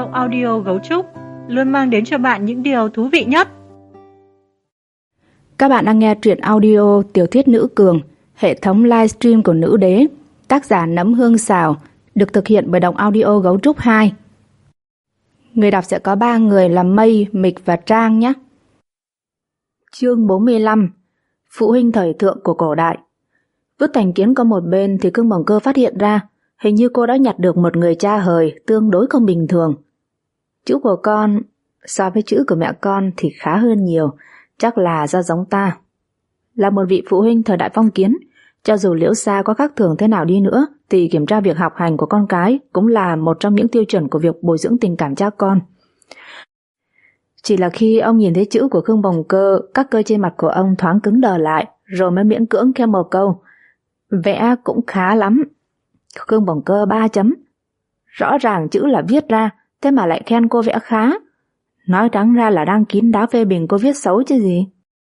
audio Gấu Trúc luôn mang đến cho bạn những điều thú vị nhất. Các bạn đang nghe truyện audio tiểu thuyết Nữ Cường, hệ thống livestream của Nữ Đế, tác giả Nấm Hương Xào, được thực hiện bởi Đọc Audio Gấu Trúc 2. Người đọc sẽ có 3 người là Mây, Mịch và Trang nhé. Chương 45. Phụ huynh thời thượng của cổ đại. Vứt thành kiến qua một bên thì Cưng Bồng Cơ phát hiện ra hình như cô đã nhặt được một người cha hời tương đối không bình thường. Chữ của con so với chữ của mẹ con thì khá hơn nhiều, chắc là do giống ta. Là một vị phụ huynh thời đại phong kiến, cho dù Liễu Sa có khác thường thế nào đi nữa thì kiểm tra việc học hành của con cái cũng là một trong những tiêu chuẩn của việc bồi dưỡng tình cảm cha con. Chỉ là khi ông nhìn thấy chữ của Cưng Bồng Cơ, các cơ trên mặt của ông thoáng cứng đờ lại, rồi mới miễn cưỡng khen một câu: vẽ cũng khá lắm. Cưng Bồng Cơ 3 chấm. Rõ ràng chữ là viết ra, thế mà lại khen cô vẽ khá. Nói trắng ra là đang kín đáo phê bình cô viết xấu chứ gì.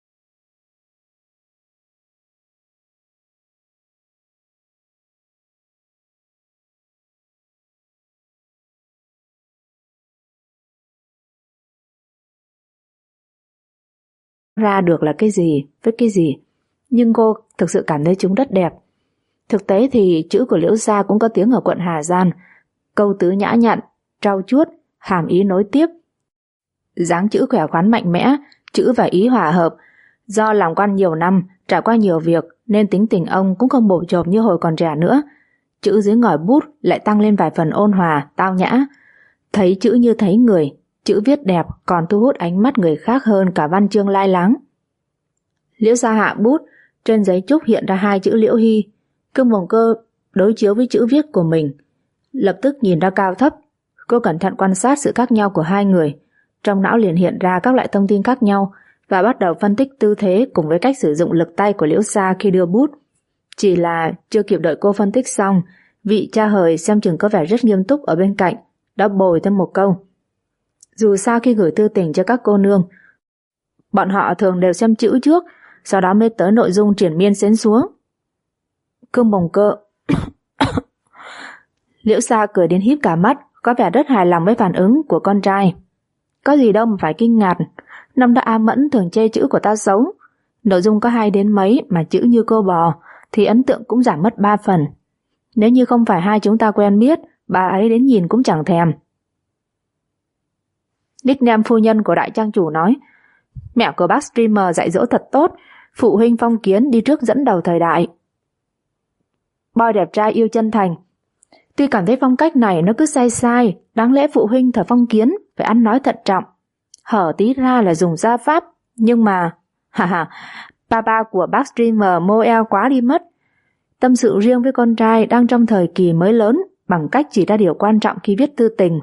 Ra được là cái gì với cái gì, nhưng cô thực sự cảm thấy chúng rất đẹp. Thực tế thì chữ của Liễu Sa cũng có tiếng ở quận Hà Giang, câu tứ nhã nhặn, trau chuốt, hàm ý nối tiếp. Dáng chữ khỏe khoắn mạnh mẽ, chữ và ý hòa hợp. Do làm quan nhiều năm, trải qua nhiều việc nên tính tình ông cũng không bộp chộp như hồi còn trẻ nữa. Chữ dưới ngòi bút lại tăng lên vài phần ôn hòa, tao nhã. Thấy chữ như thấy người, chữ viết đẹp còn thu hút ánh mắt người khác hơn cả văn chương lai láng. Liễu Sa hạ bút, trên giấy trúc hiện ra 2 chữ Liễu Hy. Cưng Bồng Cơ đối chiếu với chữ viết của mình, lập tức nhìn ra cao thấp. Cô cẩn thận quan sát sự khác nhau của hai người, trong não liền hiện ra các loại thông tin khác nhau và bắt đầu phân tích tư thế cùng với cách sử dụng lực tay của Liễu Sa khi đưa bút. Chỉ là chưa kịp đợi cô phân tích xong, vị cha hời xem chừng có vẻ rất nghiêm túc ở bên cạnh đã bồi thêm một câu. Dù sao khi gửi thư tình cho các cô nương, bọn họ thường đều xem chữ trước, sau đó mới tới nội dung triển miên xến xuống. Cưng Bồng Cơ Liễu Sa cười đến híp cả mắt, có vẻ rất hài lòng với phản ứng của con trai. Có gì đâu mà phải kinh ngạc, năm đó A Mẫn thường chê chữ của ta xấu. Nội dung có hay đến mấy mà chữ như cô bò thì ấn tượng cũng giảm mất 3 phần. Nếu như không phải hai chúng ta quen biết, bà ấy đến nhìn cũng chẳng thèm. Nickname phu nhân của đại trang chủ nói: mẹ của bác streamer dạy dỗ thật tốt, phụ huynh phong kiến đi trước dẫn đầu thời đại. Boy đẹp trai yêu chân thành. Tuy cảm thấy phong cách này nó cứ sai sai, đáng lẽ phụ huynh thời phong kiến phải ăn nói thận trọng, hở tí ra là dùng gia pháp, nhưng mà papa của bác streamer mô eo quá đi mất. Tâm sự riêng với con trai đang trong thời kỳ mới lớn bằng cách chỉ ra điều quan trọng khi viết thư tình.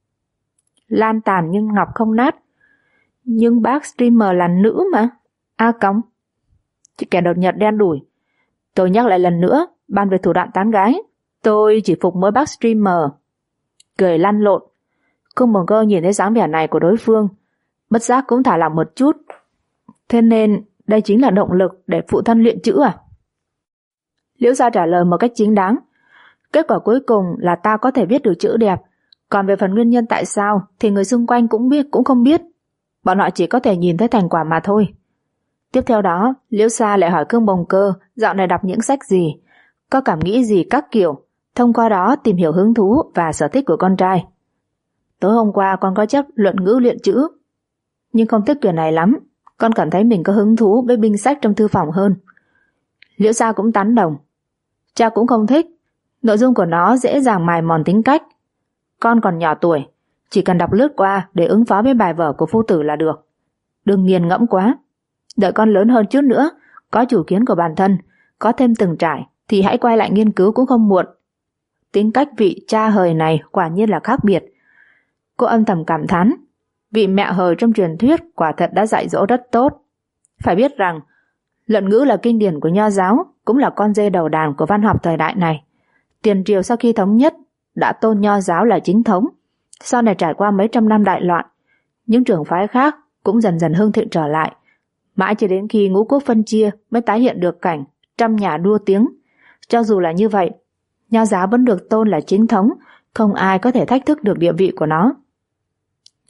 Lan tàn nhưng ngọc không nát. Nhưng bác streamer là nữ mà. A cống. Chị kẻ đột nhật đen đủi. Tôi nhắc lại lần nữa, bàn về thủ đoạn tán gái, tôi chỉ phục mỗi bác streamer. Cười lăn lộn. Cưng Bồng Cơ nhìn thấy dáng vẻ này của đối phương, bất giác cũng thả lỏng một chút. Thế nên đây chính là động lực để phụ thân luyện chữ à? Liễu Sa trả lời một cách chính đáng. Kết quả cuối cùng là ta có thể viết được chữ đẹp, còn về phần nguyên nhân tại sao thì người xung quanh cũng không biết. Bọn họ chỉ có thể nhìn thấy thành quả mà thôi. Tiếp theo đó, Liễu Sa lại hỏi Cưng Bồng Cơ dạo này đọc những sách gì, có cảm nghĩ gì các kiểu, thông qua đó tìm hiểu hứng thú và sở thích của con trai. Tối hôm qua con có chấp luận ngữ luyện chữ, nhưng không thích quyển này lắm, con cảm thấy mình có hứng thú với binh sách trong thư phòng hơn. Liễu Sa cũng tán đồng. Cha cũng không thích, nội dung của nó dễ dàng mài mòn tính cách. Con còn nhỏ tuổi, chỉ cần đọc lướt qua để ứng phó với bài vở của phu tử là được. Đừng nghiền ngẫm quá. Đợi con lớn hơn chút nữa, có chủ kiến của bản thân, có thêm từng trải thì hãy quay lại nghiên cứu cũng không muộn. Tính cách vị cha hời này quả nhiên là khác biệt. Cô âm thầm cảm thán, vị mẹ hời trong truyền thuyết quả thật đã dạy dỗ rất tốt. Phải biết rằng luận ngữ là kinh điển của Nho giáo, cũng là con dê đầu đàn của văn học thời đại này. Tiền triều sau khi thống nhất đã tôn Nho giáo là chính thống. Sau này trải qua mấy trăm năm đại loạn, những trường phái khác cũng dần dần hưng thịnh trở lại. Mãi cho đến khi ngũ quốc phân chia mới tái hiện được cảnh trăm nhà đua tiếng. Cho dù là như vậy, Nho giáo vẫn được tôn là chính thống, không ai có thể thách thức được địa vị của nó.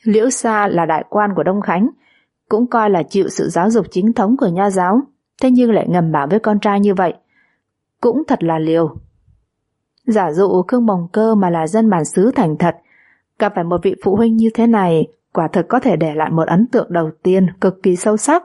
Liễu Sa là đại quan của Đông Khánh, cũng coi là chịu sự giáo dục chính thống của Nho giáo, thế nhưng lại ngầm bảo với con trai như vậy, cũng thật là liều. Giả dụ Khương Bồng Cơ mà là dân bản xứ thành thật, gặp phải một vị phụ huynh như thế này, quả thực có thể để lại một ấn tượng đầu tiên cực kỳ sâu sắc.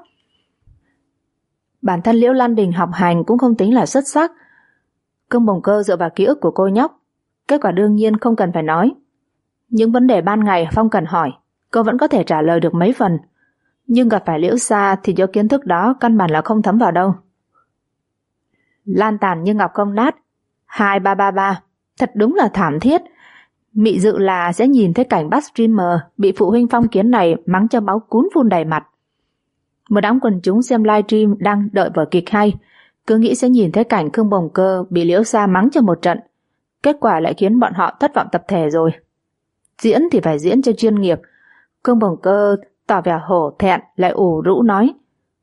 Bản thân Liễu Lan Đình học hành cũng không tính là xuất sắc. Khương Bồng Cơ dựa vào ký ức của cô nhóc, kết quả đương nhiên không cần phải nói. Những vấn đề ban ngày Phong cần hỏi, cô vẫn có thể trả lời được mấy phần, nhưng gặp phải Liễu Sa thì những kiến thức đó căn bản là không thấm vào đâu. Lan tàn như ngọc không nát, 2333, thật đúng là thảm thiết. Mị dự là sẽ nhìn thấy cảnh bác streamer bị phụ huynh phong kiến này mắng cho máu cún phun đầy mặt. Một đám quần chúng xem livestream đang đợi vở kịch hay, cứ nghĩ sẽ nhìn thấy cảnh Khương Bồng Cơ bị Liễu Sa mắng cho một trận, kết quả lại khiến bọn họ thất vọng tập thể rồi. Diễn thì phải diễn cho chuyên nghiệp. Khương Bồng Cơ tỏ vẻ hổ thẹn lại ủ rũ nói,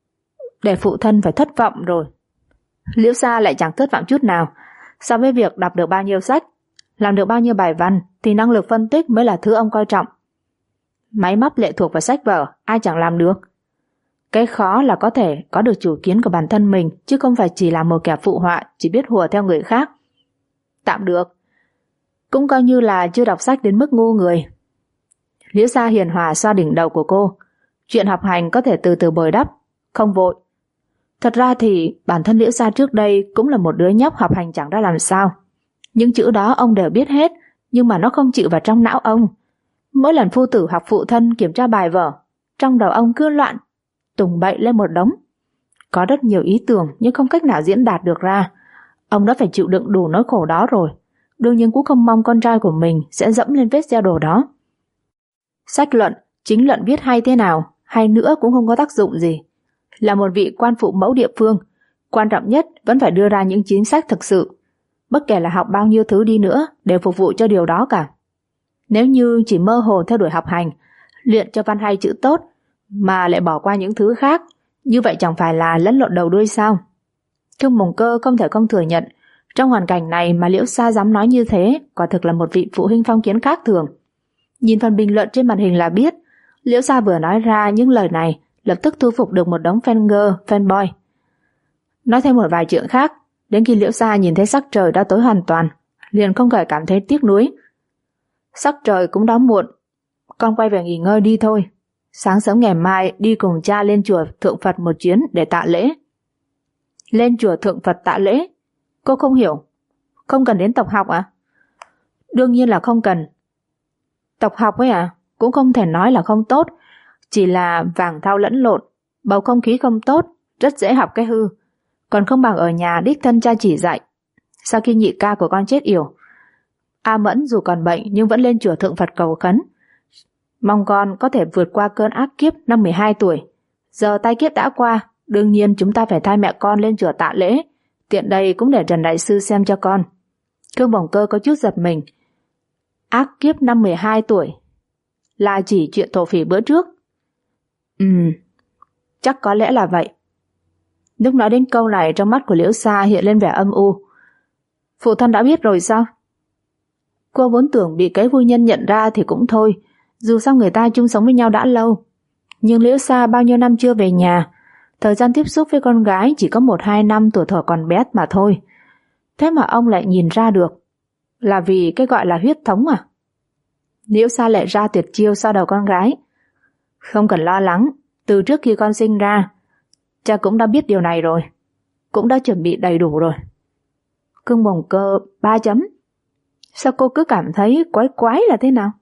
để phụ thân phải thất vọng rồi. Liễu Sa lại chẳng thất vọng chút nào. So với việc đọc được bao nhiêu sách, làm được bao nhiêu bài văn, thì năng lực phân tích mới là thứ ông coi trọng. Máy móc lệ thuộc vào sách vở, ai chẳng làm được. Cái khó là có thể có được chủ kiến của bản thân mình, chứ không phải chỉ là một kẻ phụ họa, chỉ biết hùa theo người khác. Tạm được, cũng coi như là chưa đọc sách đến mức ngu người. Liễu Sa hiền hòa xoa đỉnh đầu của cô. Chuyện học hành có thể từ từ bồi đắp, không vội. Thật ra thì bản thân Liễu Sa trước đây cũng là một đứa nhóc học hành chẳng ra làm sao. Những chữ đó ông đều biết hết, nhưng mà nó không chịu vào trong não ông. Mỗi lần phu tử học phụ thân kiểm tra bài vở, trong đầu ông cứ loạn, tùng bậy lên một đống. Có rất nhiều ý tưởng nhưng không cách nào diễn đạt được ra. Ông đã phải chịu đựng đủ nỗi khổ đó rồi. Đương nhiên cũng không mong con trai của mình sẽ dẫm lên vết xe đổ đó. Sách luận, chính luận viết hay thế nào, hay nữa cũng không có tác dụng gì. Là một vị quan phụ mẫu địa phương, quan trọng nhất vẫn phải đưa ra những chính sách thực sự. Bất kể là học bao nhiêu thứ đi nữa đều phục vụ cho điều đó cả. Nếu như chỉ mơ hồ theo đuổi học hành, luyện cho văn hay chữ tốt mà lại bỏ qua những thứ khác, như vậy chẳng phải là lẫn lộn đầu đuôi sao? Khương Bồng Cơ không thể không thừa nhận, trong hoàn cảnh này mà Liễu Sa dám nói như thế, quả thực là một vị phụ huynh phong kiến khác thường. Nhìn phần bình luận trên màn hình là biết, Liễu Sa vừa nói ra những lời này lập tức thu phục được một đống fan girl, fanboy. Nói thêm một vài chuyện khác, đến khi Liễu Sa nhìn thấy sắc trời đã tối hoàn toàn, liền không khỏi cảm thấy tiếc nuối. Sắc trời cũng đã muộn, con quay về nghỉ ngơi đi thôi. Sáng sớm ngày mai đi cùng cha lên chùa Thượng Phật một chuyến để tạ lễ. Lên chùa Thượng Phật tạ lễ? Cô không hiểu. Không cần đến tộc học à? Đương nhiên là không cần. Tộc học ấy à? Cũng không thể nói là không tốt, chỉ là vàng thau lẫn lộn, bầu không khí không tốt, rất dễ học cái hư. Còn không bằng ở nhà đích thân cha chỉ dạy. Sau khi nhị ca của con chết yểu, A Mẫn dù còn bệnh nhưng vẫn lên chùa Thượng Phật cầu khấn, mong con có thể vượt qua cơn ác kiếp năm 12 tuổi. Giờ tai kiếp đã qua, đương nhiên chúng ta phải thay mẹ con lên chùa tạ lễ, tiện đây cũng để Trần Đại Sư xem cho con. Khương Bồng Cơ có chút giật mình. Ác kiếp năm 12 tuổi là chỉ chuyện thổ phỉ bữa trước? Chắc có lẽ là vậy. Lúc nói đến câu này, trong mắt của Liễu Sa hiện lên vẻ âm u. Phụ thân đã biết rồi sao? Cô vốn tưởng bị cái phu nhân nhận ra thì cũng thôi, dù sao người ta chung sống với nhau đã lâu. Nhưng Liễu Sa bao nhiêu năm chưa về nhà, thời gian tiếp xúc với con gái chỉ có 1-2 năm tuổi thỏ còn bé mà thôi. Thế mà ông lại nhìn ra được. Là vì cái gọi là huyết thống à? Liễu Sa lại ra tuyệt chiêu sau đầu con gái. Không cần lo lắng, từ trước khi con sinh ra, cha cũng đã biết điều này rồi, cũng đã chuẩn bị đầy đủ rồi. Khương Bồng Cơ 3 chấm. Sao cô cứ cảm thấy quái quái là thế nào?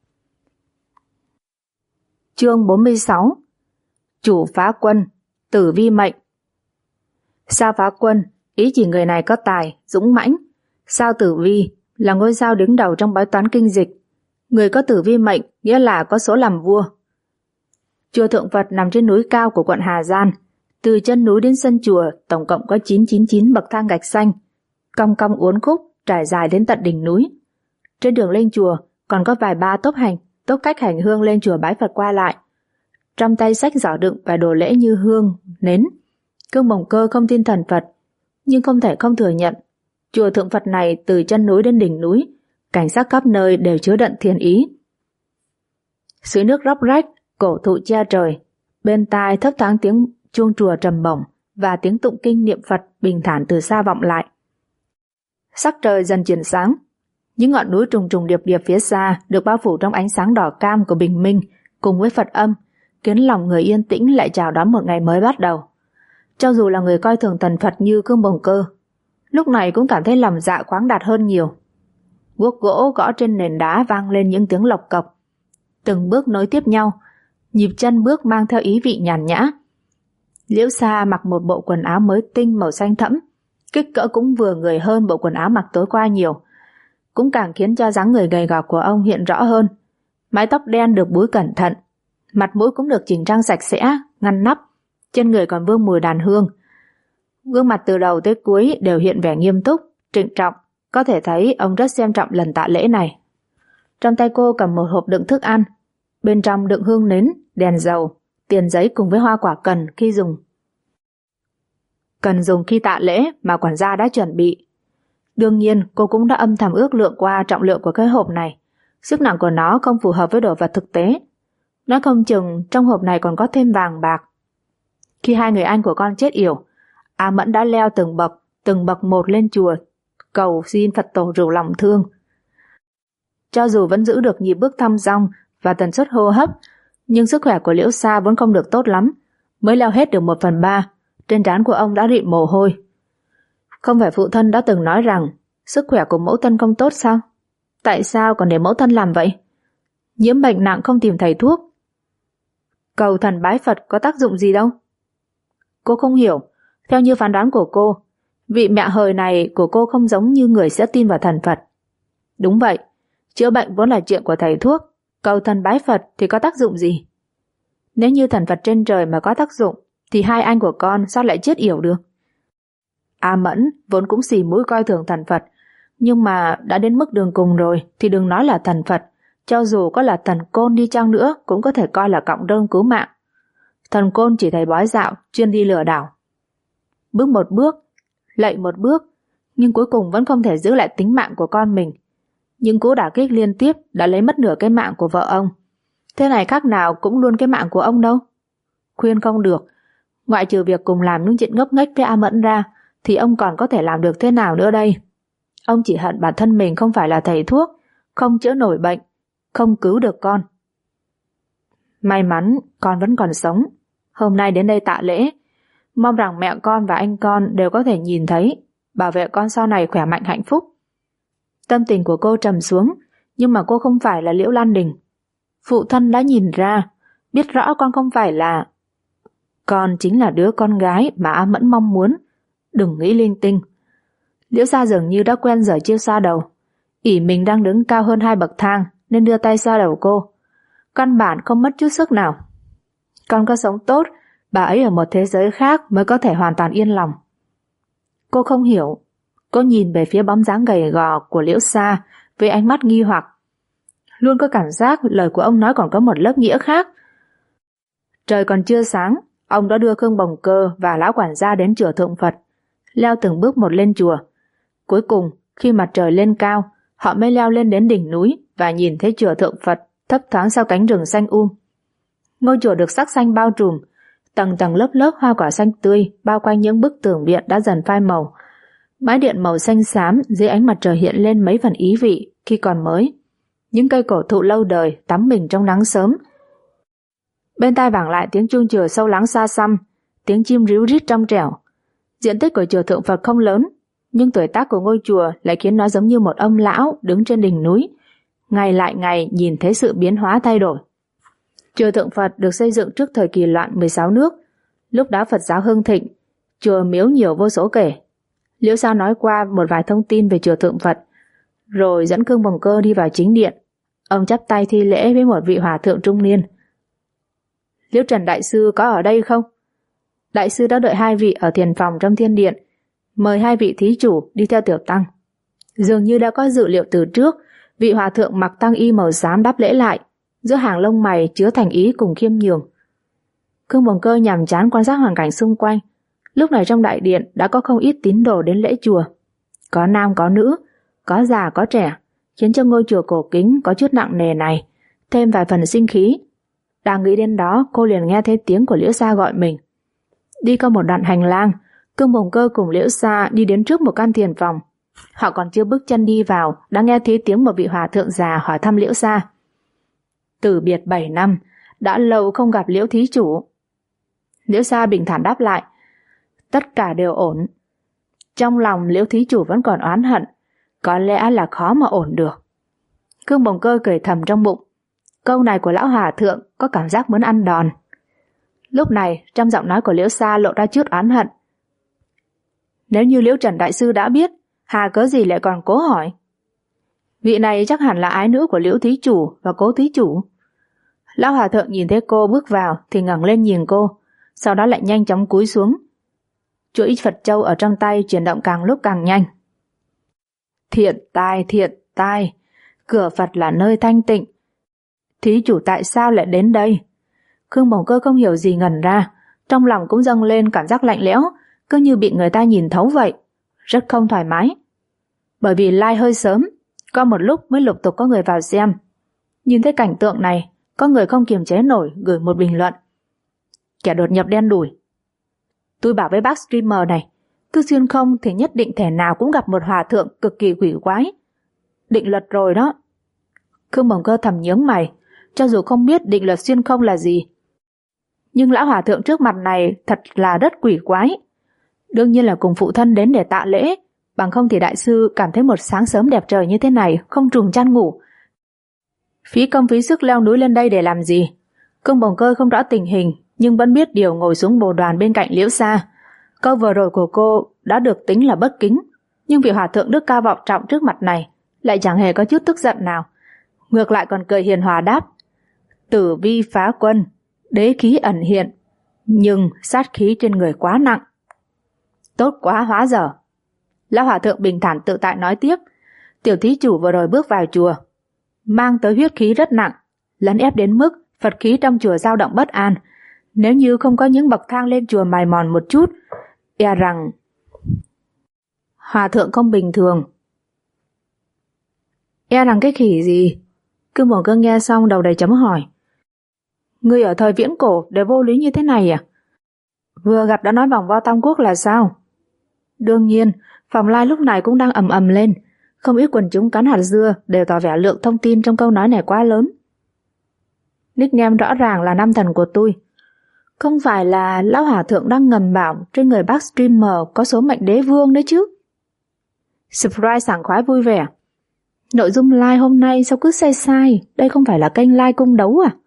Chương 46. Chủ phá quân, tử vi mệnh. Sao phá quân, ý chỉ người này có tài, dũng mãnh. Sao tử vi là ngôi sao đứng đầu trong bói toán kinh dịch. Người có tử vi mệnh nghĩa là có số làm vua. Chùa Thượng Phật nằm trên núi cao của quận Hà Giang. Từ chân núi đến sân chùa tổng cộng có 999 bậc thang gạch xanh, cong cong uốn khúc trải dài đến tận đỉnh núi. Trên đường lên chùa còn có vài ba tốp khách hành hương lên chùa bái Phật qua lại. Trong tay xách giỏ đựng vài đồ lễ như hương, nến. Khương Bồng Cơ không tin thần Phật, nhưng không thể không thừa nhận, chùa Thượng Phật này từ chân núi đến đỉnh núi, cảnh sắc khắp nơi đều chứa đựng thiên ý. Suối nước róc rách, cổ thụ che trời, bên tai thấp thoáng tiếng chuông chùa trầm bổng và tiếng tụng kinh niệm Phật bình thản từ xa vọng lại. Sắc trời dần chuyển sáng, những ngọn núi trùng trùng điệp điệp phía xa được bao phủ trong ánh sáng đỏ cam của bình minh cùng với Phật âm, khiến lòng người yên tĩnh lại chào đón một ngày mới bắt đầu. Cho dù là người coi thường thần Phật như Cương Bồng Cơ, lúc này cũng cảm thấy lòng dạ khoáng đạt hơn nhiều. Guốc gỗ gõ trên nền đá vang lên những tiếng lộc cộc, từng bước nối tiếp nhau, nhịp chân bước mang theo ý vị nhàn nhã. Liễu Sa mặc một bộ quần áo mới tinh màu xanh thẫm, kích cỡ cũng vừa người hơn bộ quần áo mặc tối qua nhiều, cũng càng khiến cho dáng người gầy gò của ông hiện rõ hơn. Mái tóc đen được búi cẩn thận, mặt mũi cũng được chỉnh trang sạch sẽ, ngăn nắp, trên người còn vương mùi đàn hương. Gương mặt từ đầu tới cuối đều hiện vẻ nghiêm túc, trịnh trọng, có thể thấy ông rất xem trọng lần tạ lễ này. Trong tay cô cầm một hộp đựng thức ăn, bên trong đựng hương nến, đèn dầu, tiền giấy cùng với hoa quả cần khi tạ lễ mà quản gia đã chuẩn bị. Đương nhiên cô cũng đã âm thầm ước lượng qua trọng lượng của cái hộp này. Sức nặng của nó không phù hợp với đồ vật thực tế. Nói không chừng trong hộp này còn có thêm vàng bạc. Khi hai người anh của con chết yểu, A Mẫn đã leo từng bậc một lên chùa, cầu xin Phật tổ rủ lòng thương. Cho dù vẫn giữ được nhịp bước thong dong và tần suất hô hấp, nhưng sức khỏe của Liễu Sa vốn không được tốt lắm, mới leo hết được 1/3, trên trán của ông đã rịn mồ hôi. Không phải phụ thân đã từng nói rằng sức khỏe của mẫu thân không tốt sao? Tại sao còn để mẫu thân làm vậy? Nhiễm bệnh nặng không tìm thầy thuốc, cầu thần bái Phật có tác dụng gì đâu. Cô không hiểu, theo như phán đoán của cô, vị mẹ hời này của cô không giống như người sẽ tin vào thần Phật. Đúng vậy, chữa bệnh vốn là chuyện của thầy thuốc, cầu thần bái Phật thì có tác dụng gì? Nếu như thần Phật trên trời mà có tác dụng, thì hai anh của con sao lại chết yểu được? A Mẫn vốn cũng xì mũi coi thường thần Phật, nhưng mà đã đến mức đường cùng rồi thì đừng nói là thần Phật, cho dù có là thần Côn đi chăng nữa cũng có thể coi là cọng rơm cứu mạng. Thần Côn chỉ thầy bói dạo, chuyên đi lừa đảo. Bước một bước, lạy một bước, nhưng cuối cùng vẫn không thể giữ lại tính mạng của con mình. Những cú đả kích liên tiếp đã lấy mất nửa cái mạng của vợ ông. Thế này khác nào cũng luôn cái mạng của ông đâu. Khuyên không được, ngoại trừ việc cùng làm những chuyện ngốc nghếch với A Mẫn ra, thì ông còn có thể làm được thế nào nữa đây? Ông chỉ hận bản thân mình không phải là thầy thuốc, không chữa nổi bệnh, không cứu được con. May mắn con vẫn còn sống, hôm nay đến đây tạ lễ, mong rằng mẹ con và anh con đều có thể nhìn thấy, bảo vệ con sau này khỏe mạnh hạnh phúc. Tâm tình của cô trầm xuống, nhưng mà cô không phải là Liễu Lan Đình. Phụ thân đã nhìn ra, biết rõ con không phải là... Con chính là đứa con gái mà A Mẫn mong muốn, đừng nghĩ linh tinh. Liễu Sa dường như đã quen giờ chiêu xoa đầu, ỷ mình đang đứng cao hơn 2 bậc thang nên đưa tay xoa đầu cô. Căn bản không mất chút sức nào. Con có sống tốt, bà ấy ở một thế giới khác mới có thể hoàn toàn yên lòng. Cô không hiểu. Cô nhìn về phía bóng dáng gầy gò của Liễu Sa với ánh mắt nghi hoặc. Luôn có cảm giác lời của ông nói còn có một lớp nghĩa khác. Trời còn chưa sáng, ông đã đưa Khương Bồng Cơ và lão quản gia đến chùa Thượng Phật, leo từng bước một lên chùa. Cuối cùng, khi mặt trời lên cao, họ mới leo lên đến đỉnh núi và nhìn thấy chùa Thượng Phật thấp thoáng sau cánh rừng xanh Ngôi chùa được sắc xanh bao trùm, tầng tầng lớp lớp hoa quả xanh tươi bao quanh những bức tường viện đã dần phai màu. Mái điện màu xanh xám dưới ánh mặt trời hiện lên mấy phần ý vị khi còn mới. Những cây cổ thụ lâu đời tắm mình trong nắng sớm. Bên tai vẳng lại tiếng chuông chùa sâu lắng xa xăm, tiếng chim ríu rít trong trẻo. Diện tích của chùa Thượng Phật không lớn, nhưng tuổi tác của ngôi chùa lại khiến nó giống như một ông lão đứng trên đỉnh núi, ngày lại ngày nhìn thấy sự biến hóa thay đổi. Chùa Thượng Phật được xây dựng trước thời kỳ loạn 16 nước, lúc đó Phật giáo hưng thịnh, chùa miếu nhiều vô số kể. Liễu Sa nói qua một vài thông tin về chùa Thượng Phật, rồi dẫn Khương Bồng Cơ đi vào chính điện. Ông chắp tay thi lễ với một vị hòa thượng trung niên. Liễu Trần đại sư có ở đây không? Đại sư đã đợi hai vị ở thiền phòng trong thiên điện, mời hai vị thí chủ đi theo tiểu tăng. Dường như đã có dự liệu từ trước, vị hòa thượng mặc tăng y màu xám đáp lễ lại, giữa hàng lông mày chứa thành ý cùng khiêm nhường. Khương Bồng Cơ nhàm chán quan sát hoàn cảnh xung quanh. Lúc này trong đại điện đã có không ít tín đồ đến lễ chùa, có nam có nữ, có già có trẻ, khiến cho ngôi chùa cổ kính có chút nặng nề này thêm vài phần sinh khí. Đang nghĩ đến đó, cô liền nghe thấy tiếng của Liễu Sa gọi mình. Đi qua một đoạn hành lang, Cương Bồng Cơ cùng Liễu Sa đi đến trước một căn thiền phòng. Họ còn chưa bước chân đi vào, đã nghe thấy tiếng một vị hòa thượng già hỏi thăm Liễu Sa. Từ biệt 7 năm, đã lâu không gặp Liễu thí chủ. Liễu Sa bình thản đáp lại, tất cả đều ổn. Trong lòng Liễu thí chủ vẫn còn oán hận, có lẽ là khó mà ổn được. Cương Bồng Cơ cười thầm trong bụng, câu này của lão hòa thượng có cảm giác muốn ăn đòn. Lúc này trong giọng nói của Liễu Sa lộ ra chút oán hận. Nếu như Liễu Trần đại sư đã biết, hà cớ gì lại còn cố hỏi? Vị này chắc hẳn là ái nữ của Liễu thí chủ và Cố thí chủ. Lão hòa thượng nhìn thấy cô bước vào thì ngẩng lên nhìn cô, sau đó lại nhanh chóng cúi xuống. Chuỗi Phật châu ở trong tay chuyển động càng lúc càng nhanh. Thiện tai, cửa Phật là nơi thanh tịnh. Thí chủ tại sao lại đến đây? Cương Bồng Cơ không hiểu gì ngẩn ra, trong lòng cũng dâng lên cảm giác lạnh lẽo, cứ như bị người ta nhìn thấu vậy, rất không thoải mái. Bởi vì lai hơi sớm, có một lúc mới lục tục có người vào xem. Nhìn thấy cảnh tượng này, có người không kiềm chế nổi gửi một bình luận. Kẻ đột nhập đen đủi. Tôi bảo với bác streamer này, cứ xuyên không thì nhất định thể nào cũng gặp một hòa thượng cực kỳ quỷ quái. Định luật rồi đó. Cương Bồng Cơ thầm nhướng mày, cho dù không biết định luật xuyên không là gì, nhưng lão hòa thượng trước mặt này thật là rất quỷ quái. Đương nhiên là cùng phụ thân đến để tạ lễ, bằng không thì đại sư cảm thấy một sáng sớm đẹp trời như thế này không trùng chăn ngủ. Phí công phí sức leo núi lên đây để làm gì? Cương Bồng Cơ không rõ tình hình, nhưng vẫn biết điều ngồi xuống bồ đoàn bên cạnh Liễu Sa. Câu vừa rồi của cô đã được tính là bất kính, nhưng vị hòa thượng đức cao vọng trọng trước mặt này lại chẳng hề có chút tức giận nào, ngược lại còn cười hiền hòa đáp: Tử vi phá quân, đế khí ẩn hiện, nhưng sát khí trên người quá nặng. Tốt quá hóa giờ. Lão hòa thượng bình thản tự tại nói tiếp, tiểu thí chủ vừa rồi bước vào chùa, mang tới huyết khí rất nặng, lấn ép đến mức Phật khí trong chùa dao động bất an. Nếu như không có những bậc thang lên chùa mài mòn một chút, e rằng hòa thượng không bình thường. E rằng cái khỉ gì? Cương Bồng Cơ nghe xong đầu đầy chấm hỏi. Ngươi ở thời viễn cổ đều vô lý như thế này à? Vừa gặp đã nói vòng vo Tam Quốc là sao? Đương nhiên, phòng lai lúc này cũng đang ầm ầm lên, không ít quần chúng cắn hạt dưa đều tỏ vẻ lượng thông tin trong câu nói này quá lớn. Nickname rõ ràng là nam thần của tôi. Không phải là lão hòa thượng đang ngầm bảo trên người bác streamer có số mệnh đế vương đấy chứ? Surprise sảng khoái vui vẻ. Nội dung live hôm nay sao cứ sai sai, đây không phải là kênh live cung đấu à?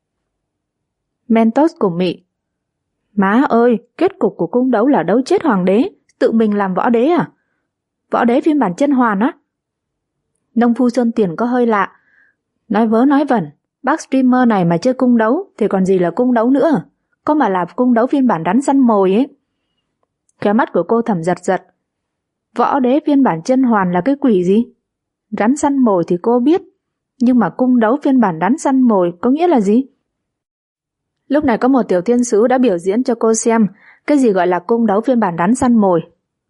Mentos của Mị. Má ơi, kết cục của cung đấu là đấu chết hoàng đế, tự mình làm võ đế à? Võ đế phiên bản chân hoàn á? Nông phu Xuân Tiền có hơi lạ. Nói vớ nói vẩn, bác streamer này mà chơi cung đấu thì còn gì là cung đấu nữa, có mà là cung đấu phiên bản rắn săn mồi ấy. Cái mắt của cô thầm giật giật. Võ đế phiên bản chân hoàn là cái quỷ gì? Rắn săn mồi thì cô biết, nhưng mà cung đấu phiên bản rắn săn mồi có nghĩa là gì? Lúc này có một tiểu thiên sứ đã biểu diễn cho cô xem cái gì gọi là cung đấu phiên bản rắn săn mồi.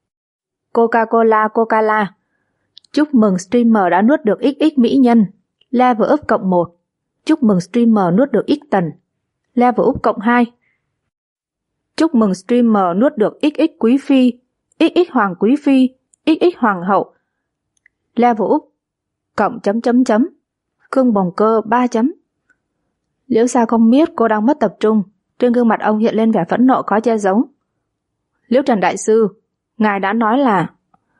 Coca-Cola. Chúc mừng streamer đã nuốt được XX mỹ nhân, level up cộng 1. Chúc mừng streamer nuốt được X tần, level up cộng 2. Chúc mừng streamer nuốt được XX quý phi, XX hoàng quý phi, XX hoàng hậu, level up cộng ... Cương Bồng Cơ 3 chấm. Liễu Sa không biết cô đang mất tập trung, trên gương mặt ông hiện lên vẻ phẫn nộ khó che giấu. Liễu Trần đại sư, ngài đã nói là...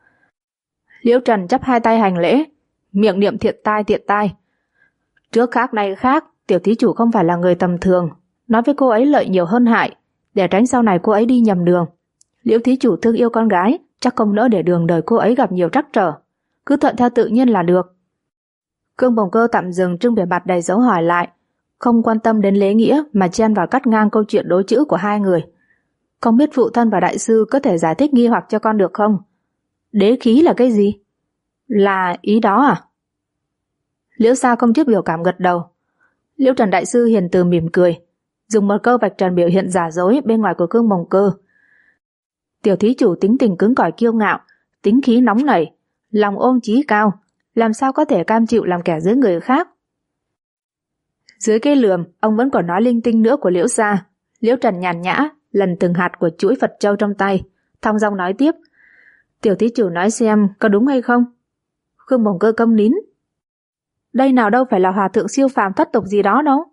Liễu Trần chắp hai tay hành lễ, miệng niệm thiện tai. Trước khác nay khác, tiểu thí chủ không phải là người tầm thường, nói với cô ấy lợi nhiều hơn hại, để tránh sau này cô ấy đi nhầm đường. Liễu thí chủ thương yêu con gái, chắc không nỡ để đường đời cô ấy gặp nhiều trắc trở, cứ thuận theo tự nhiên là được. Cương Bồng Cơ tạm dừng trưng vẻ mặt đầy dấu hỏi lại, không quan tâm đến lễ nghĩa mà chen vào cắt ngang câu chuyện đối chữ của hai người. Không biết phụ thân và đại sư có thể giải thích nghi hoặc cho con được không? Đế khí là cái gì? Là ý đó à? Liễu Sa không chút biểu cảm gật đầu. Liễu Trần đại sư hiền từ mỉm cười, dùng một câu vạch trần biểu hiện giả dối bên ngoài của Cương Bồng Cơ. Tiểu thí chủ tính tình cứng cỏi kiêu ngạo, tính khí nóng nảy, lòng ôm chí cao, làm sao có thể cam chịu làm kẻ dưới người khác? Dưới cây lườm, ông vẫn còn nói linh tinh nữa của Liễu gia. Liễu Trần nhàn nhã, lần từng hạt của chuỗi Phật châu trong tay, thong dong nói tiếp. Tiểu thí chủ nói xem có đúng hay không? Khương Bồng Cơ câm nín. Đây nào đâu phải là hòa thượng siêu phàm thoát tục gì đó đâu.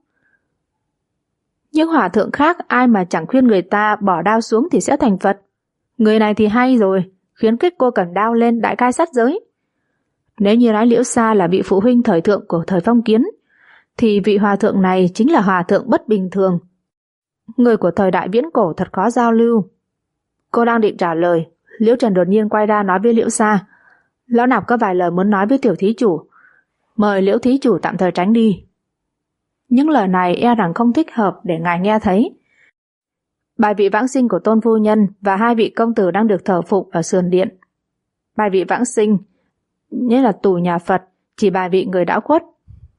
Những hòa thượng khác ai mà chẳng khuyên người ta bỏ đao xuống thì sẽ thành Phật. Người này thì hay rồi, khuyến khích cô cầm đao lên đại khai sát giới. Nếu như nói Liễu Sa là vị phụ huynh thời thượng của thời phong kiến, thì vị hòa thượng này chính là hòa thượng bất bình thường. Người của thời đại viễn cổ thật khó giao lưu. Cô đang định trả lời, Liễu Trần đột nhiên quay ra nói với Liễu Sa. Lão nạp có vài lời muốn nói với tiểu thí chủ. Mời Liễu thí chủ tạm thời tránh đi. Những lời này e rằng không thích hợp để ngài nghe thấy. Bài vị vãng sinh của tôn phu nhân và hai vị công tử đang được thờ phụng ở sườn điện. Bài vị vãng sinh, nghĩa là tù nhà Phật, chỉ bài vị người đã khuất.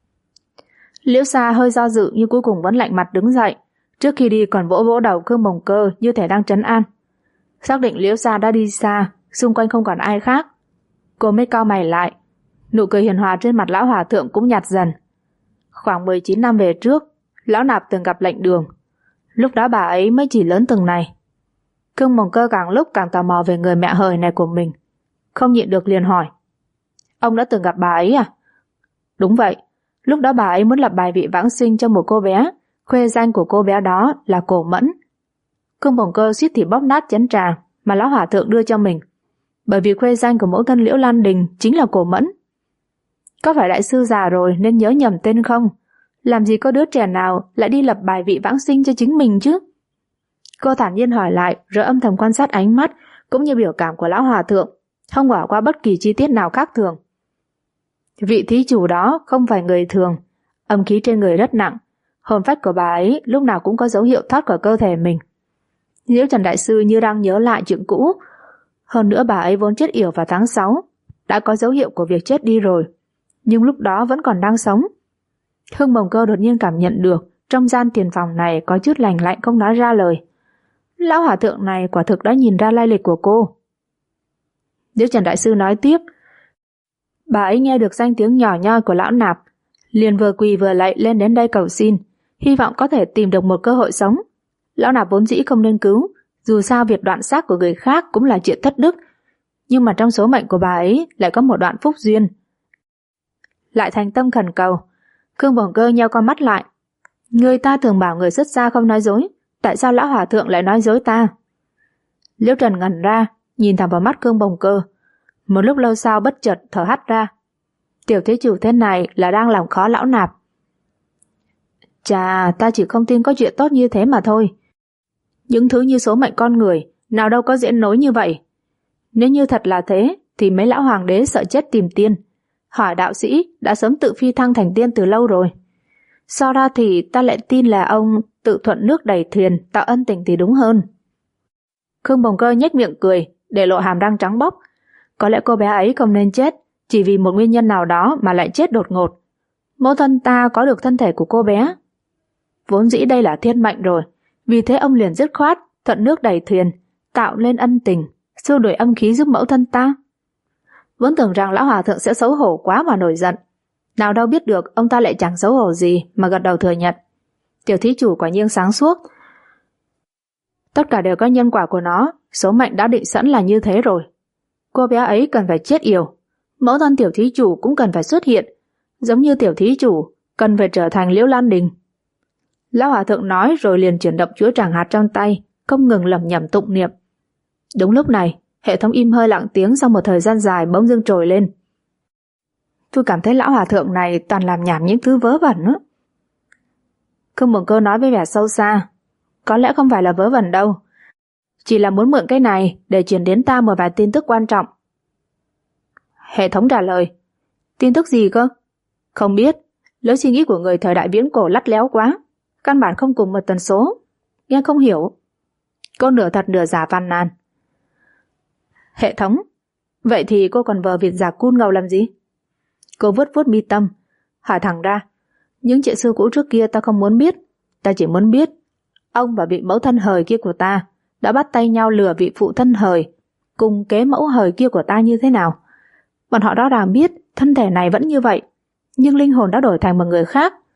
Liễu Sa hơi do dự nhưng cuối cùng vẫn lạnh mặt đứng dậy. Trước khi đi còn vỗ vỗ đầu Khương Bồng Cơ như thể đang trấn an. Xác định Liễu Sa đã đi xa, xung quanh không còn ai khác. Cô mới cau mày lại. Nụ cười hiền hòa trên mặt lão hòa thượng cũng nhạt dần. Khoảng 19 năm về trước, lão nạp từng gặp lệnh Đường. Lúc đó bà ấy mới chỉ lớn từng này. Khương Bồng Cơ càng lúc càng tò mò về người mẹ hời này của mình. Không nhịn được liền hỏi. Ông đã từng gặp bà ấy à? Đúng vậy. Lúc đó bà ấy muốn lập bài vị vãng sinh cho một cô bé. Khuê danh của cô bé đó là Cổ Mẫn. Khương Bồng Cơ suýt thì bóp nát chén trà mà lão hòa thượng đưa cho mình. Bởi vì khuê danh của mẫu thân Liễu Lan Đình chính là Cổ Mẫn. Có phải đại sư già rồi nên nhớ nhầm tên không? Làm gì có đứa trẻ nào lại đi lập bài vị vãng sinh cho chính mình chứ? Cô thản nhiên hỏi lại, rồi âm thầm quan sát ánh mắt cũng như biểu cảm của lão hòa thượng, không bỏ qua bất kỳ chi tiết nào khác thường. Vị thí chủ đó không phải người thường, âm khí trên người rất nặng, hồn phách của bà ấy lúc nào cũng có dấu hiệu thoát khỏi cơ thể mình. Liễu Trần đại sư như đang nhớ lại chuyện cũ. Hơn nữa bà ấy vốn chết yểu vào tháng 6, đã có dấu hiệu của việc chết đi rồi, nhưng lúc đó vẫn còn đang sống. Khương Bồng Cơ đột nhiên cảm nhận được trong gian tiền phòng này có chút lành lạnh không nói ra lời. Lão hòa thượng này quả thực đã nhìn ra lai lịch của cô. Liễu Trần đại sư nói tiếp. Bà ấy nghe được danh tiếng nhỏ nhoi của lão nạp, liền vừa quỳ vừa lạy lên đến đây cầu xin, hy vọng có thể tìm được một cơ hội sống. Lão nạp vốn dĩ không nên cứu, dù sao việc đoạn xác của người khác cũng là chuyện thất đức, nhưng mà trong số mệnh của bà ấy lại có một đoạn phúc duyên. Lại thành tâm khẩn cầu. Khương Bồng Cơ nheo con mắt lại. Người ta thường bảo người xuất gia không nói dối, tại sao lão hòa thượng lại nói dối ta? Liễu Trần ngẩn ra, nhìn thẳng vào mắt Khương Bồng Cơ. Một lúc lâu sau bất chợt thở hắt ra. Tiểu thế chủ thế này là đang làm khó lão nạp. Chà, ta chỉ không tin có chuyện tốt như thế mà thôi. Những thứ như số mệnh con người nào đâu có dễ nối như vậy. Nếu như thật là thế thì mấy lão hoàng đế sợ chết tìm tiên, hỏi đạo sĩ đã sớm tự phi thăng thành tiên từ lâu rồi. So ra thì ta lại tin là ông tự thuận nước đẩy thuyền tạo ân tình thì đúng hơn. Khương Bồng Cơ nhếch miệng cười, để lộ hàm răng trắng bóc. Có lẽ cô bé ấy không nên chết, chỉ vì một nguyên nhân nào đó mà lại chết đột ngột. Mẫu thân ta có được thân thể của cô bé. Vốn dĩ đây là thiên mệnh rồi, vì thế ông liền dứt khoát thuận nước đẩy thuyền, tạo lên ân tình, xua đuổi âm khí giúp mẫu thân ta. Vốn tưởng rằng lão hòa thượng sẽ xấu hổ quá mà nổi giận, nào đâu biết được ông ta lại chẳng xấu hổ gì mà gật đầu thừa nhận. Tiểu thí chủ quả nhiên sáng suốt. Tất cả đều có nhân quả của nó, số mệnh đã định sẵn là như thế rồi. Cô bé ấy cần phải chết yểu, mẫu thân tiểu thí chủ cũng cần phải xuất hiện, giống như tiểu thí chủ cần phải trở thành Liễu Lan Đình. Lão hòa thượng nói rồi liền chuyển động chuỗi tràng hạt trong tay, không ngừng lẩm nhẩm tụng niệm. Đúng lúc này, hệ thống im hơi lặng tiếng sau một thời gian dài bỗng dưng trồi lên. Tôi cảm thấy lão hòa thượng này toàn làm nhảm những thứ vớ vẩn á. Khương Bồng Cơ nói với vẻ sâu xa. Có lẽ không phải là vớ vẩn đâu, chỉ là muốn mượn cái này để truyền đến ta một vài tin tức quan trọng. Hệ thống trả lời. Tin tức gì cơ? Không biết, lối suy nghĩ của người thời đại viễn cổ lắt léo quá, căn bản không cùng một tần số, nghe không hiểu. Cô nửa thật nửa giả phàn nàn. Hệ thống, vậy thì cô còn vờ vịt giả cun ngầu làm gì? Cô vuốt vuốt mi tâm, hỏi thẳng ra. Những chuyện xưa cũ trước kia ta không muốn biết, ta chỉ muốn biết ông và vị mẫu thân hời kia của ta đã bắt tay nhau lừa vị phụ thân hời cùng kế mẫu hời kia của ta như thế nào. Bọn họ rõ ràng biết thân thể này vẫn như vậy, nhưng linh hồn đã đổi thành một người khác.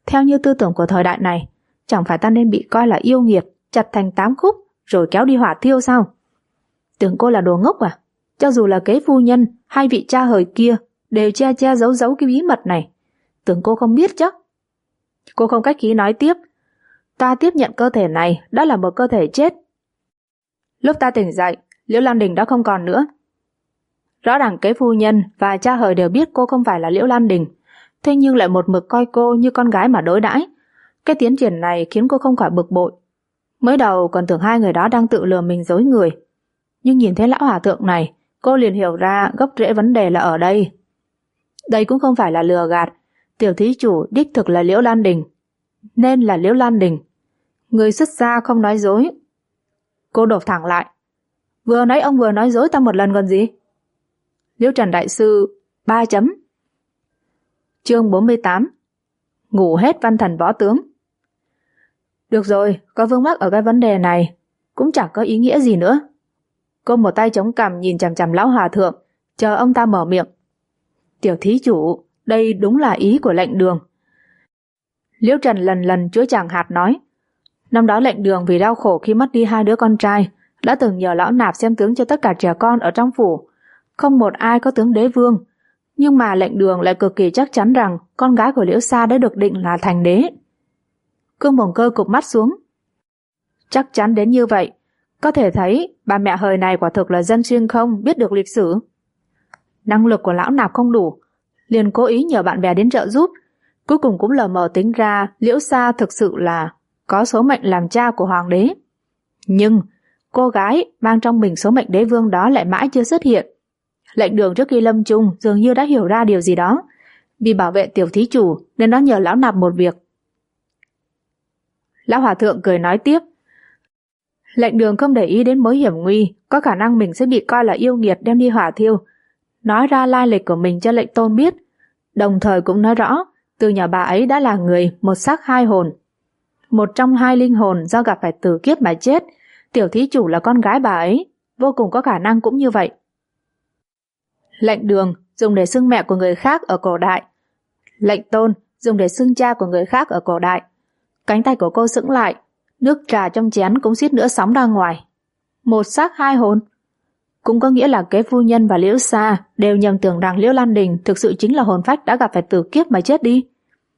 Theo như tư tưởng của thời đại này, chẳng phải ta nên bị coi là yêu nghiệt, chặt thành 8 khúc rồi kéo đi hỏa thiêu sao? Tưởng cô là đồ ngốc à? Cho dù là kế phu nhân hay vị cha hời kia đều che che giấu giấu cái bí mật này. Tưởng cô không biết chắc. Cô không khách khí nói tiếp. Ta tiếp nhận cơ thể này đã là một cơ thể chết. Lúc ta tỉnh dậy, Liễu Lan Đình đã không còn nữa. Rõ ràng kế phu nhân và cha hời đều biết cô không phải là Liễu Lan Đình, thế nhưng lại một mực coi cô như con gái mà đối đãi. Cái tiến triển này khiến cô không khỏi bực bội. Mới đầu còn tưởng hai người đó đang tự lừa mình dối người, nhưng nhìn thấy lão hòa thượng này, cô liền hiểu ra gốc rễ vấn đề là ở đây. Đây cũng không phải là lừa gạt, tiểu thí chủ đích thực là Liễu Lan Đình, nên là Liễu Lan Đình. Người xuất gia không nói dối. Cô đột thẳng lại. Vừa nãy ông vừa nói dối ta một lần còn gì? Liễu Trần đại sư 3 chấm. Chương 48. Ngủ hết văn thần võ tướng. Được rồi, có vướng mắc ở cái vấn đề này cũng chẳng có ý nghĩa gì nữa. Cô một tay chống cằm nhìn chằm chằm lão hòa thượng, chờ ông ta mở miệng. Tiểu thí chủ, đây đúng là ý của lệnh đường. Liễu Trần lần lần chối chàng hạt nói. Năm đó lệnh đường vì đau khổ khi mất đi 2 đứa con trai, đã từng nhờ lão nạp xem tướng cho tất cả trẻ con ở trong phủ. Không một ai có tướng đế vương, nhưng mà lệnh đường lại cực kỳ chắc chắn rằng con gái của Liễu Sa đã được định là thành đế. Cương Bồng Cơ cụp mắt xuống. Chắc chắn đến như vậy, có thể thấy bà mẹ hời này quả thực là dân xuyên không biết được lịch sử. Năng lực của lão nạp không đủ, liền cố ý nhờ bạn bè đến trợ giúp, cuối cùng cũng lờ mờ tính ra Liễu Sa thực sự là có số mệnh làm cha của hoàng đế. Nhưng cô gái mang trong mình số mệnh đế vương đó lại mãi chưa xuất hiện. Lệnh đường trước khi lâm chung dường như đã hiểu ra điều gì đó, vì bảo vệ tiểu thí chủ nên nó nhờ lão nạp một việc. Lão hòa thượng cười nói tiếp. Lệnh đường không để ý đến mối hiểm nguy, có khả năng mình sẽ bị coi là yêu nghiệt đem đi hỏa thiêu, nói ra lai lịch của mình cho lệnh tôn biết, đồng thời cũng nói rõ từ nhỏ bà ấy đã là người một xác 2 hồn. Một trong 2 linh hồn do gặp phải tử kiếp mà chết, tiểu thí chủ là con gái bà ấy, vô cùng có khả năng cũng như vậy. Lệnh đường dùng để xưng mẹ của người khác ở cổ đại, lệnh tôn dùng để xưng cha của người khác ở cổ đại. Cánh tay của cô sững lại, nước trà trong chén cũng suýt nữa sóng ra ngoài. Một xác 2 hồn, cũng có nghĩa là kế phu nhân và Liễu Sa đều nhầm tưởng rằng Liễu Lan Đình thực sự chính là hồn phách đã gặp phải tử kiếp mà chết đi.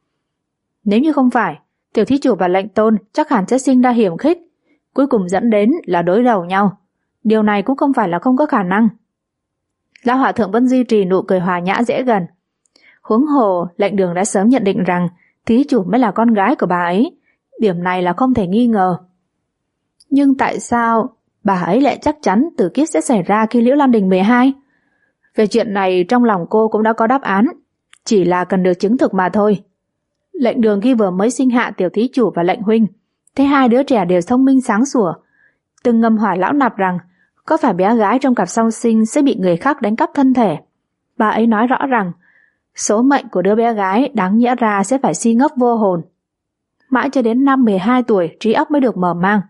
Nếu như không phải, tiểu thí chủ và lệnh tôn chắc hẳn sẽ sinh ra hiểm khích, cuối cùng dẫn đến là đối đầu nhau. Điều này cũng không phải là không có khả năng. Lão hòa thượng vẫn duy trì nụ cười hòa nhã dễ gần. Huống hồ lệnh đường đã sớm nhận định rằng thí chủ mới là con gái của bà ấy, điểm này là không thể nghi ngờ. Nhưng tại sao bà ấy lại chắc chắn tử kiếp sẽ xảy ra khi Liễu Lan Đình 12? Về chuyện này trong lòng cô cũng đã có đáp án, chỉ là cần được chứng thực mà thôi. Lệnh đường khi vừa mới sinh hạ tiểu thí chủ và lệnh huynh, thấy 2 đứa trẻ đều thông minh sáng sủa, từng ngầm hỏi lão nạp rằng có phải bé gái trong cặp song sinh sẽ bị người khác đánh cắp thân thể. Bà ấy nói rõ rằng số mệnh của đứa bé gái đáng nhẽ ra sẽ phải si ngốc vô hồn. Mãi cho đến năm 12 tuổi trí óc mới được mở mang.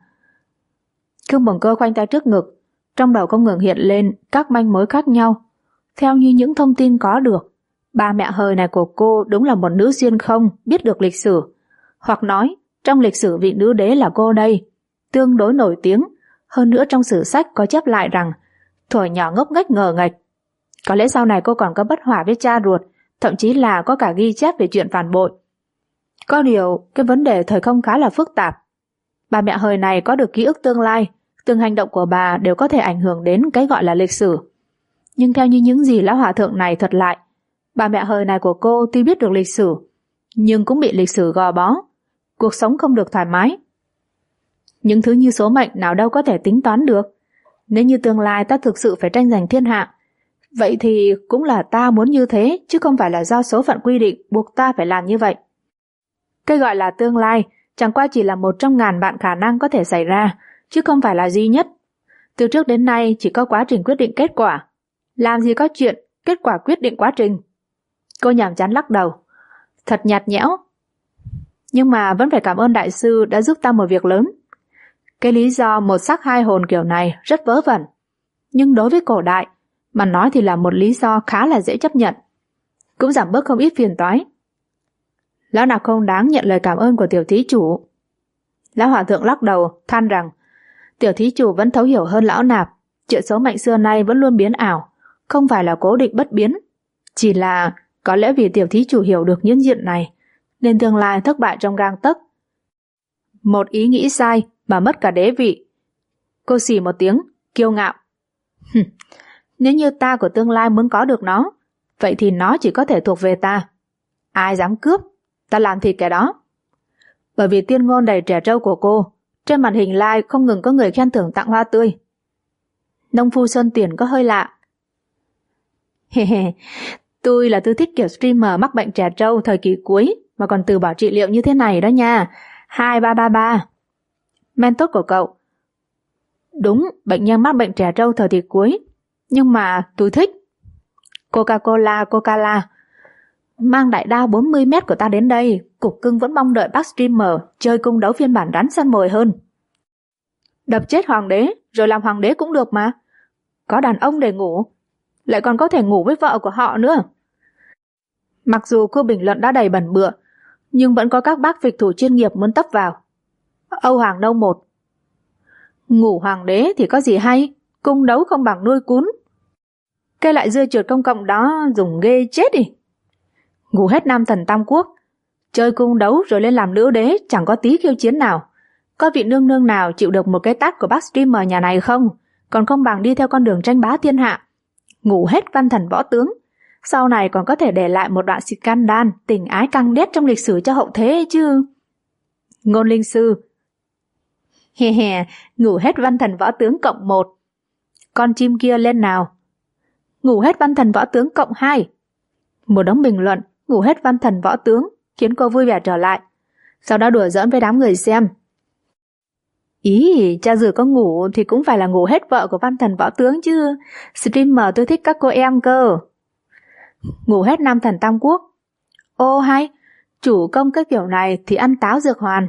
Cương Bồng Cơ khoanh tay trước ngực, trong đầu không ngừng hiện lên các manh mối khác nhau. Theo như những thông tin có được, bà mẹ hời này của cô đúng là một nữ xuyên không biết được lịch sử. Hoặc nói, trong lịch sử vị nữ đế là cô đây, tương đối nổi tiếng. Hơn nữa trong sử sách có chép lại rằng thuở nhỏ ngốc nghếch ngờ nghệch. Có lẽ sau này cô còn có bất hòa với cha ruột, thậm chí là có cả ghi chép về chuyện phản bội. Có điều, cái vấn đề thời không khá là phức tạp. Bà mẹ hời này có được ký ức tương lai, từng hành động của bà đều có thể ảnh hưởng đến cái gọi là lịch sử. Nhưng theo như những gì lão hòa thượng này thuật lại, bà mẹ hời này của cô tuy biết được lịch sử, nhưng cũng bị lịch sử gò bó, cuộc sống không được thoải mái. Những thứ như số mệnh nào đâu có thể tính toán được. Nếu như tương lai ta thực sự phải tranh giành thiên hạ, vậy thì cũng là ta muốn như thế, chứ không phải là do số phận quy định buộc ta phải làm như vậy. Cái gọi là tương lai chẳng qua chỉ là một trong ngàn vạn khả năng có thể xảy ra, chứ không phải là duy nhất. Từ trước đến nay chỉ có quá trình quyết định kết quả. Làm gì có chuyện kết quả quyết định quá trình. Cô nhàm chán lắc đầu. Thật nhạt nhẽo. Nhưng mà vẫn phải cảm ơn đại sư đã giúp ta một việc lớn. Cái lý do một xác 2 hồn kiểu này rất vớ vẩn, nhưng đối với cổ đại mà nói thì là một lý do khá là dễ chấp nhận, cũng giảm bớt không ít phiền toái. Lão nạp không đáng nhận lời cảm ơn của tiểu thí chủ. Lão hòa thượng lắc đầu, than rằng tiểu thí chủ vẫn thấu hiểu hơn lão nạp. Chuyện số mệnh xưa nay vẫn luôn biến ảo, không phải là cố định bất biến. Chỉ là có lẽ vì tiểu thí chủ hiểu được những chuyện này, nên tương lai thất bại trong gang tấc. Một ý nghĩ sai mà mất cả đế vị. Cô xì một tiếng, kiêu ngạo. Nếu như ta của tương lai muốn có được nó, vậy thì nó chỉ có thể thuộc về ta. Ai dám cướp, ta làm thịt kẻ đó. Bởi vì tiên ngôn đầy trẻ trâu của cô, trên màn hình live không ngừng có người khen thưởng tặng hoa tươi. Nông phu Sơn Tiền có hơi lạ. Tôi là tôi thích kiểu streamer mắc bệnh trẻ trâu thời kỳ cuối mà còn từ bỏ trị liệu như thế này đó nha. 2333. Mentor của cậu. Đúng, bệnh nhân mắc bệnh trẻ trâu thời kỳ cuối, nhưng mà tôi thích. Coca-Cola. Mang đại đao 40m của ta đến đây, cục cưng vẫn mong đợi bác streamer chơi cung đấu phiên bản rắn săn mồi hơn. Đập chết hoàng đế, rồi làm hoàng đế cũng được mà. Có đàn ông để ngủ, lại còn có thể ngủ với vợ của họ nữa. Mặc dù cô bình luận đã đầy bẩn bựa, nhưng vẫn có các bác phịch thủ chuyên nghiệp muốn tấp vào. Âu Hoàng Nâu 1. Ngủ hoàng đế thì có gì hay, cung đấu không bằng nuôi cún. Cây lại dưa chuột công cộng đó dùng ghê chết đi. Ngủ hết nam thần Tam Quốc, chơi cung đấu rồi lên làm nữ đế chẳng có tí khiêu chiến nào. Có vị nương nương nào chịu được một cái tát của bác streamer nhà này không? Còn không bằng đi theo con đường tranh bá thiên hạ. Ngủ hết văn thần võ tướng, sau này còn có thể để lại một đoạn scandal tình ái căng đét trong lịch sử cho hậu thế chứ. Ngôn linh sư. Ngủ hết văn thần võ tướng cộng 1. Con chim kia lên nào. Ngủ hết văn thần võ tướng cộng 2. Một đống bình luận ngủ hết văn thần võ tướng khiến cô vui vẻ trở lại. Sau đó đùa giỡn với đám người xem. Ý, cha dù có ngủ thì cũng phải là ngủ hết vợ của văn thần võ tướng chứ. Streamer tôi thích các cô em cơ. Ngủ hết nam thần Tam Quốc. Ô hay, chủ công cái kiểu này thì ăn táo dược hoàn.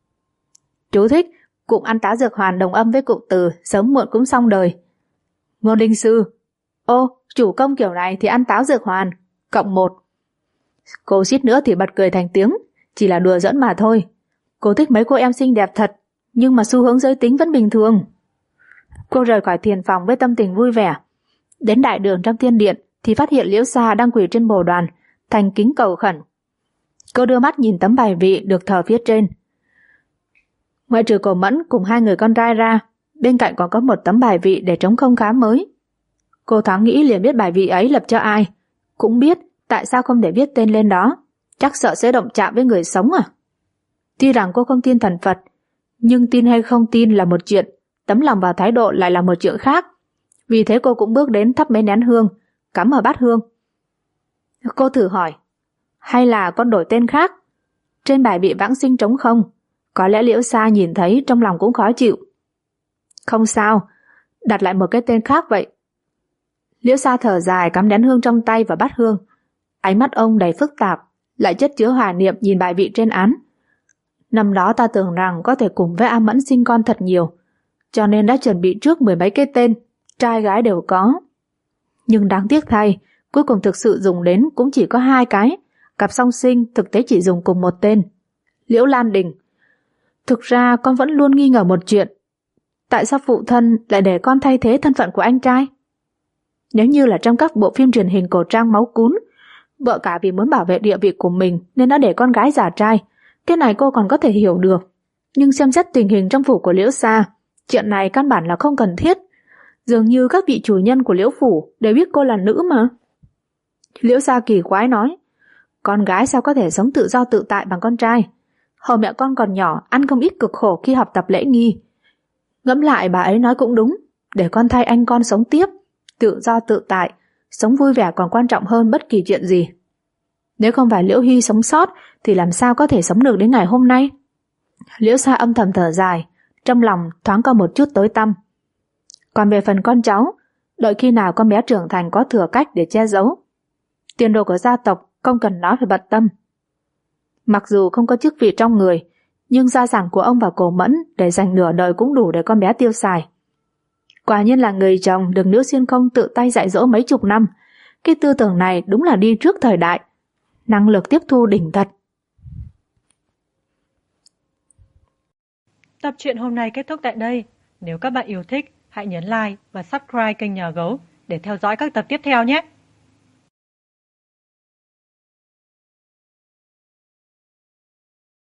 Chú thích, cụm ăn táo dược hoàn đồng âm với cụm từ sớm muộn cũng xong đời. Ngôn linh sư. Ô, chủ công kiểu này thì ăn táo dược hoàn, cộng 1. Cô suýt nữa thì bật cười thành tiếng, chỉ là đùa giỡn mà thôi. Cô thích mấy cô em xinh đẹp thật, nhưng mà xu hướng giới tính vẫn bình thường. Cô rời khỏi thiền phòng với tâm tình vui vẻ. Đến đại đường trong tiên điện thì phát hiện Liễu Sa đang quỳ trên bồ đoàn, thành kính cầu khẩn. Cô đưa mắt nhìn tấm bài vị được thờ phía trên. Ngoại trừ Cổ Mẫn cùng 2 người con trai ra, bên cạnh còn có một tấm bài vị để trống không khá mới. Cô thoáng nghĩ liền biết bài vị ấy lập cho ai, cũng biết tại sao không để viết tên lên đó, chắc sợ sẽ động chạm với người sống à. Tuy rằng cô không tin thần Phật, nhưng tin hay không tin là một chuyện, tấm lòng và thái độ lại là một chuyện khác. Vì thế cô cũng bước đến thắp mấy nén hương, cắm ở bát hương. Cô thử hỏi, hay là con đổi tên khác? Trên bài bị vãng sinh trống không, có lẽ Liễu Sa nhìn thấy trong lòng cũng khó chịu. Không sao, đặt lại một cái tên khác vậy. Liễu Sa thở dài cắm nén hương trong tay và bát hương. Ánh mắt ông đầy phức tạp, lại chất chứa hòa niệm nhìn bài vị trên án. Năm đó ta tưởng rằng có thể cùng với A Mẫn sinh con thật nhiều, cho nên đã chuẩn bị trước 10 mấy cái tên, trai gái đều có. Nhưng đáng tiếc thay, cuối cùng thực sự dùng đến cũng chỉ có 2 cái, cặp song sinh thực tế chỉ dùng cùng một tên. Liễu Lan Đình. Thực ra con vẫn luôn nghi ngờ một chuyện. Tại sao phụ thân lại để con thay thế thân phận của anh trai? Nếu như là trong các bộ phim truyền hình cổ trang máu cún, vợ cả vì muốn bảo vệ địa vị của mình nên đã để con gái giả trai, cái này cô còn có thể hiểu được. Nhưng xem xét tình hình trong phủ của Liễu Sa, chuyện này căn bản là không cần thiết. Dường như các vị chủ nhân của Liễu phủ đều biết cô là nữ mà. Liễu Sa kỳ quái nói, con gái sao có thể sống tự do tự tại bằng con trai? Hồi mẹ con còn nhỏ ăn không ít cực khổ khi học tập lễ nghi. Ngẫm lại bà ấy nói cũng đúng, để con thay anh con sống tiếp, tự do tự tại, sống vui vẻ còn quan trọng hơn bất kỳ chuyện gì. Nếu không phải Liễu Hy sống sót thì làm sao có thể sống được đến ngày hôm nay? Liễu Sa âm thầm thở dài, trong lòng thoáng có một chút tối tăm. Còn về phần con cháu, đợi khi nào con bé trưởng thành có thừa cách để che giấu. Tiền đồ của gia tộc không cần nói phải bận tâm. Mặc dù không có chức vị trong người, nhưng gia sản của ông và Cổ Mẫn để dành nửa đời cũng đủ để con bé tiêu xài. Quả nhiên là người chồng được nữ xuyên không tự tay dạy dỗ mấy chục năm. Cái tư tưởng này đúng là đi trước thời đại. Năng lực tiếp thu đỉnh thật. Tập truyện hôm nay kết thúc tại đây. Nếu các bạn yêu thích, hãy nhấn like và subscribe kênh Nhà Gấu để theo dõi các tập tiếp theo nhé.